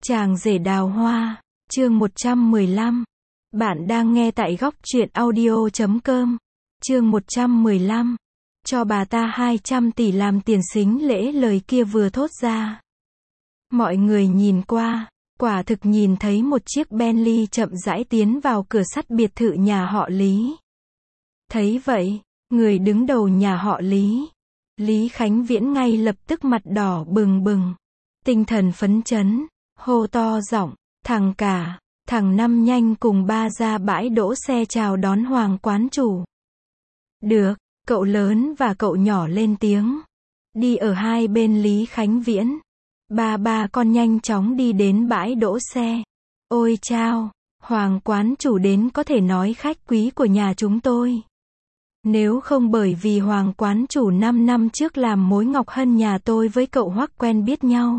Chàng rể đào hoa, chương 115. Bạn đang nghe tại góc truyện audio.com. Chương 115. Cho bà ta 200 tỷ làm tiền sính lễ, lời kia vừa thốt ra. Mọi người nhìn qua, quả thực nhìn thấy một chiếc Bentley chậm rãi tiến vào cửa sắt biệt thự nhà họ Lý. Thấy vậy, người đứng đầu nhà họ Lý, Lý Khánh Viễn ngay lập tức mặt đỏ bừng bừng, tinh thần phấn chấn, hô to giọng, thằng cả, thằng Năm nhanh cùng ba ra bãi đỗ xe chào đón Hoàng quán chủ. Được, cậu lớn và cậu nhỏ lên tiếng. Đi ở hai bên Lý Khánh Viễn. Ba con nhanh chóng đi đến bãi đỗ xe. Ôi chao, Hoàng quán chủ đến, có thể nói khách quý của nhà chúng tôi. Nếu không bởi vì Hoàng quán chủ 5 năm trước làm mối Ngọc Hân nhà tôi với cậu Hoắc quen biết nhau,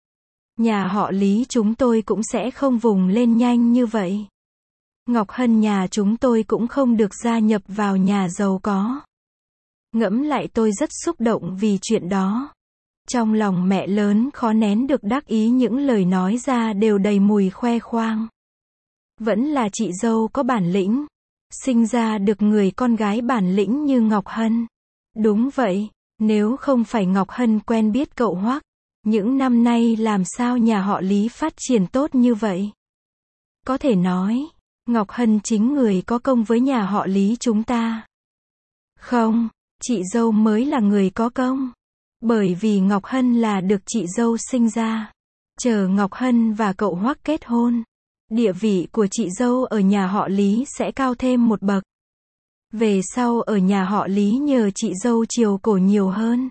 nhà họ Lý chúng tôi cũng sẽ không vùng lên nhanh như vậy. Ngọc Hân nhà chúng tôi cũng không được gia nhập vào nhà giàu có. Ngẫm lại tôi rất xúc động vì chuyện đó. Trong lòng mẹ lớn khó nén được đắc ý, những lời nói ra đều đầy mùi khoe khoang. Vẫn là chị dâu có bản lĩnh, sinh ra được người con gái bản lĩnh như Ngọc Hân. Đúng vậy, nếu không phải Ngọc Hân quen biết cậu Hoắc, những năm nay làm sao nhà họ Lý phát triển tốt như vậy? Có thể nói, Ngọc Hân chính người có công với nhà họ Lý chúng ta. Không, chị dâu mới là người có công. Bởi vì Ngọc Hân là được chị dâu sinh ra. Chờ Ngọc Hân và cậu Hoắc kết hôn, địa vị của chị dâu ở nhà họ Lý sẽ cao thêm một bậc. Về sau ở nhà họ Lý nhờ chị dâu chiều cổ nhiều hơn.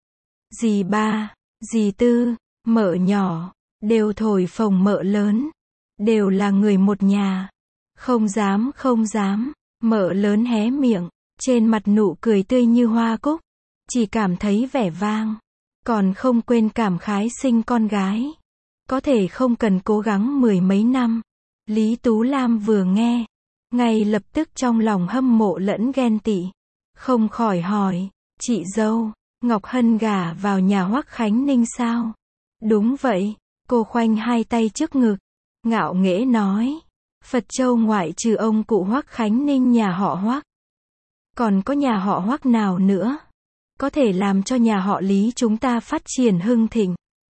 Dì ba, dì tư, mợ nhỏ, đều thổi phồng mợ lớn. Đều là người một nhà. Không dám, mợ lớn hé miệng, trên mặt nụ cười tươi như hoa cúc. Chỉ cảm thấy vẻ vang, còn không quên cảm khái sinh con gái. Có thể không cần cố gắng mười mấy năm. Lý Tú Lam vừa nghe, ngay lập tức trong lòng hâm mộ lẫn ghen tị. Không khỏi hỏi, chị dâu, Ngọc Hân gả vào nhà Hoắc Khánh Ninh sao? Đúng vậy, cô khoanh hai tay trước ngực, ngạo nghễ nói. Phật Châu ngoại trừ ông cụ Hoắc Khánh Ninh nhà họ Hoắc, còn có nhà họ Hoắc nào nữa có thể làm cho nhà họ Lý chúng ta phát triển hưng thịnh?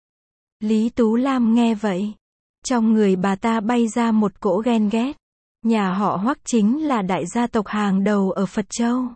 Lý Tú Lam nghe vậy, trong người bà ta bay ra một cỗ ghen ghét. Nhà họ Hoắc chính là đại gia tộc hàng đầu ở Phật Châu,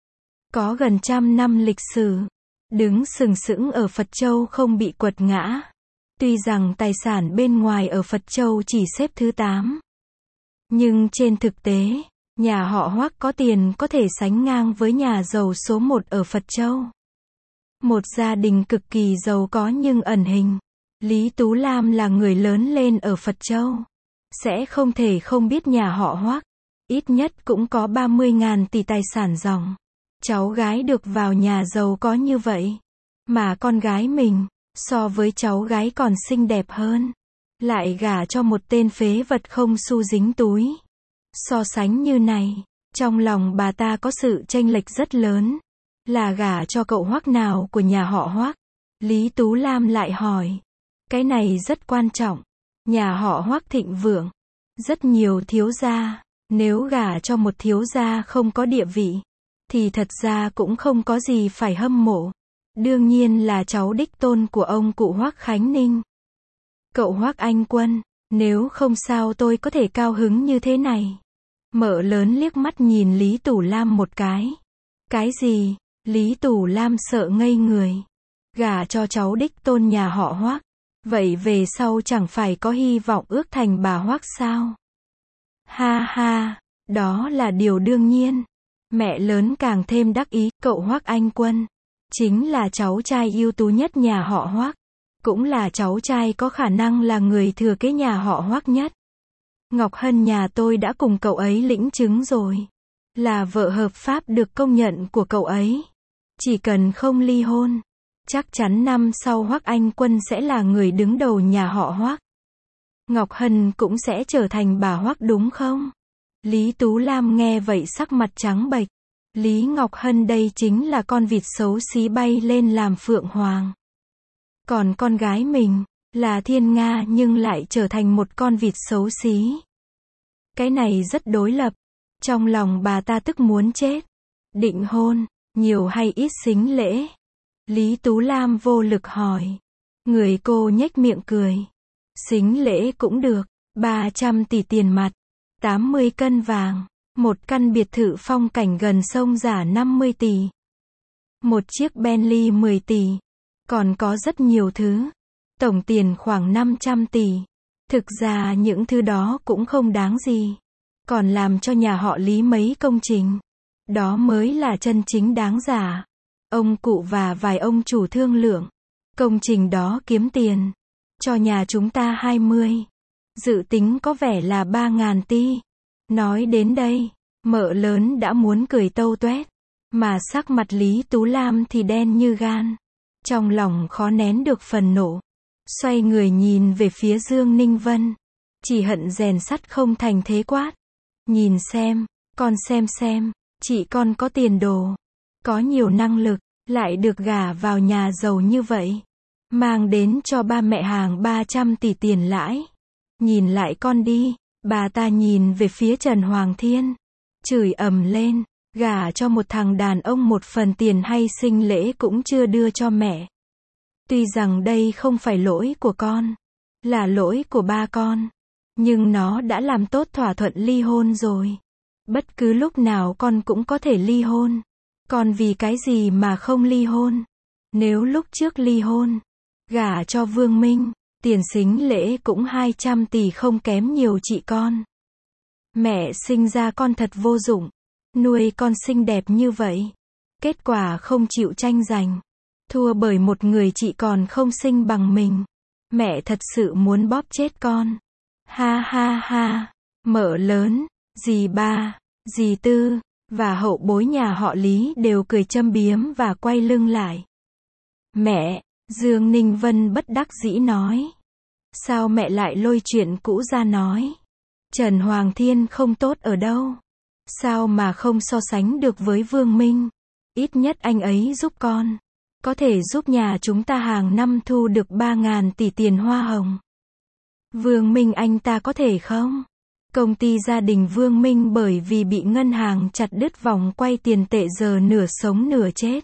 có gần 100 năm lịch sử, đứng sừng sững ở Phật Châu không bị quật ngã. Tuy rằng tài sản bên ngoài ở Phật Châu chỉ xếp thứ 8, nhưng trên thực tế, nhà họ Hoắc có tiền có thể sánh ngang với nhà giàu số 1 ở Phật Châu. Một gia đình cực kỳ giàu có nhưng ẩn hình. Lý Tú Lam là người lớn lên ở Phật Châu, sẽ không thể không biết nhà họ Hoắc. Ít nhất cũng có 30.000 tỷ tài sản ròng. Cháu gái được vào nhà giàu có như vậy, mà con gái mình, so với cháu gái còn xinh đẹp hơn, lại gả cho một tên phế vật không xu dính túi. So sánh như này, trong lòng bà ta có sự chênh lệch rất lớn. Là gả cho cậu Hoắc nào của nhà họ Hoắc? Lý Tú Lam lại hỏi. Cái này rất quan trọng. Nhà họ Hoắc thịnh vượng, rất nhiều thiếu gia. Nếu gả cho một thiếu gia không có địa vị, thì thật ra cũng không có gì phải hâm mộ. Đương nhiên là cháu đích tôn của ông cụ Hoắc Khánh Ninh. Cậu Hoắc anh Quân, nếu không sao tôi có thể cao hứng như thế này. Mợ lớn liếc mắt nhìn Lý Tú Lam một cái. Cái gì? Lý Tú Lam sợ ngây người. Gả cho cháu đích tôn nhà họ Hoắc, vậy về sau chẳng phải có hy vọng ước thành bà Hoắc sao? Ha ha, đó là điều đương nhiên. Mẹ lớn càng thêm đắc ý, cậu Hoắc anh Quân chính là cháu trai ưu tú nhất nhà họ Hoắc, cũng là cháu trai có khả năng là người thừa kế nhà họ Hoắc nhất. Ngọc Hân nhà tôi đã cùng cậu ấy lĩnh chứng rồi, là vợ hợp pháp được công nhận của cậu ấy. Chỉ cần không ly hôn, chắc chắn năm sau Hoắc anh Quân sẽ là người đứng đầu nhà họ Hoắc. Ngọc Hân cũng sẽ trở thành bà Hoắc đúng không? Lý Tú Lam nghe vậy sắc mặt trắng bệch. Lý Ngọc Hân đây chính là con vịt xấu xí bay lên làm phượng hoàng. Còn con gái mình, Là thiên nga nhưng lại trở thành một con vịt xấu xí. Cái này rất đối lập. Trong lòng bà ta tức muốn chết. Định hôn, nhiều hay ít sính lễ? Lý Tú Lam vô lực hỏi. Người cô nhếch miệng cười. Sính lễ cũng được, 300 tỷ tiền mặt, 80 cân vàng, một căn biệt thự phong cảnh gần sông giả 50 tỷ, một chiếc Bentley 10 tỷ, còn có rất nhiều thứ. Tổng tiền khoảng 500 tỷ. Thực ra những thứ đó cũng không đáng gì. Còn làm cho nhà họ Lý mấy công trình. Đó mới là chân chính đáng giá. Ông cụ và vài ông chủ thương lượng. Công trình đó kiếm tiền. Cho nhà chúng ta 20. Dự tính có vẻ là 3.000 tỷ. Nói đến đây, mợ lớn đã muốn cười tâu toét. Mà sắc mặt Lý Tú Lam thì đen như gan. Trong lòng khó nén được phần nộ. Xoay người nhìn về phía Dương Ninh Vân. Chỉ hận rèn sắt không thành thế quát. Nhìn xem, con xem, chị con có tiền đồ. Có nhiều năng lực, lại được gả vào nhà giàu như vậy. Mang đến cho ba mẹ hàng 300 tỷ tiền lãi. Nhìn lại con đi, bà ta nhìn về phía Trần Hoàng Thiên. Chửi ầm lên, gả cho một thằng đàn ông một phần tiền hay sinh lễ cũng chưa đưa cho mẹ. Tuy rằng đây không phải lỗi của con, là lỗi của ba con. Nhưng nó đã làm tốt thỏa thuận ly hôn rồi. Bất cứ lúc nào con cũng có thể ly hôn. Còn vì cái gì mà không ly hôn? Nếu lúc trước ly hôn, gả cho Vương Minh, tiền sính lễ cũng 200 tỷ không kém nhiều chị con. Mẹ sinh ra con thật vô dụng. Nuôi con xinh đẹp như vậy. Kết quả không chịu tranh giành. Thua bởi một người chị còn không sinh bằng mình. Mẹ thật sự muốn bóp chết con. Ha ha ha. Mợ lớn, dì ba, dì tư, và hậu bối nhà họ Lý đều cười châm biếm và quay lưng lại. Mẹ, Dương Ninh Vân bất đắc dĩ nói. Sao mẹ lại lôi chuyện cũ ra nói? Trần Hoàng Thiên không tốt ở đâu. Sao mà không so sánh được với Vương Minh? Ít nhất anh ấy giúp con. Có thể giúp nhà chúng ta hàng năm thu được 3.000 tỷ tiền hoa hồng. Vương Minh anh ta có thể không? Công ty gia đình Vương Minh bởi vì bị ngân hàng chặt đứt vòng quay tiền tệ giờ nửa sống nửa chết.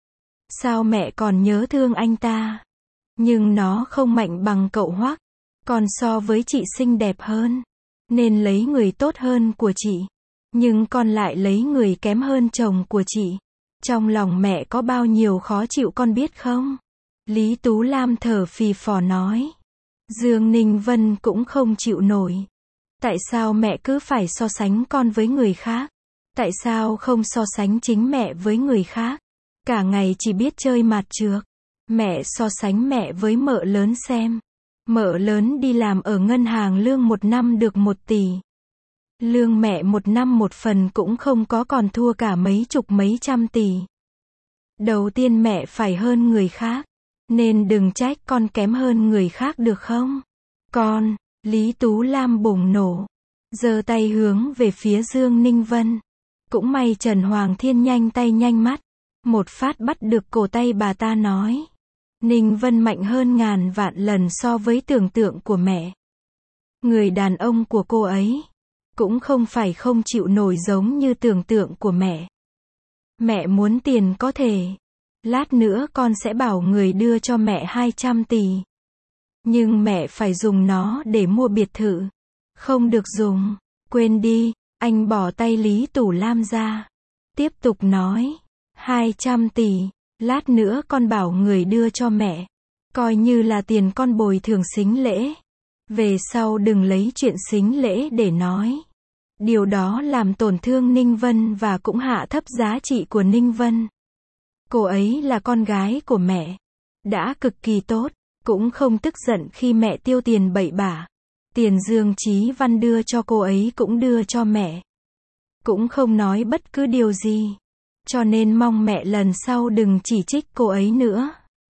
Sao mẹ còn nhớ thương anh ta? Nhưng nó không mạnh bằng cậu Hoắc. Còn so với chị xinh đẹp hơn. Nên lấy người tốt hơn của chị. Nhưng con lại lấy người kém hơn chồng của chị. Trong lòng mẹ có bao nhiêu khó chịu con biết không? Lý Tú Lam thở phì phò nói. Dương Ninh Vân cũng không chịu nổi. Tại sao mẹ cứ phải so sánh con với người khác? Tại sao không so sánh chính mẹ với người khác? Cả ngày chỉ biết chơi mặt trược. Mẹ so sánh mẹ với mợ lớn xem. Mợ lớn đi làm ở ngân hàng lương một năm được 1 tỷ. Lương mẹ một năm một phần cũng không có còn thua cả mấy chục mấy trăm tỷ. Đầu tiên mẹ phải hơn người khác. Nên đừng trách con kém hơn người khác được không? Con, Lý Tú Lam bùng nổ. Giơ tay hướng về phía Dương Ninh Vân. Cũng may Trần Hoàng Thiên nhanh tay nhanh mắt. Một phát bắt được cổ tay bà ta nói. Ninh Vân mạnh hơn ngàn vạn lần so với tưởng tượng của mẹ. Người đàn ông của cô ấy cũng không phải không chịu nổi giống như tưởng tượng của mẹ. Mẹ muốn tiền có thể. Lát nữa con sẽ bảo người đưa cho mẹ 200 tỷ. Nhưng mẹ phải dùng nó để mua biệt thự. Không được dùng. Quên đi. Anh bỏ tay Lý Tú Lam ra. Tiếp tục nói. 200 tỷ. Lát nữa con bảo người đưa cho mẹ. Coi như là tiền con bồi thường sính lễ. Về sau đừng lấy chuyện sính lễ để nói. Điều đó làm tổn thương Ninh Vân và cũng hạ thấp giá trị của Ninh Vân. Cô ấy là con gái của mẹ. Đã cực kỳ tốt. Cũng không tức giận khi mẹ tiêu tiền bậy bạ. Tiền Dương Chí Văn đưa cho cô ấy cũng đưa cho mẹ. Cũng không nói bất cứ điều gì. Cho nên mong mẹ lần sau đừng chỉ trích cô ấy nữa.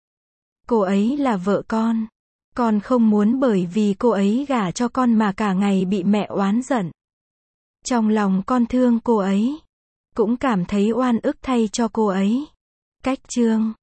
Cô ấy là vợ con. Con không muốn bởi vì cô ấy gả cho con mà cả ngày bị mẹ oán giận. Trong lòng con thương cô ấy. Cũng cảm thấy oan ức thay cho cô ấy. Cách chương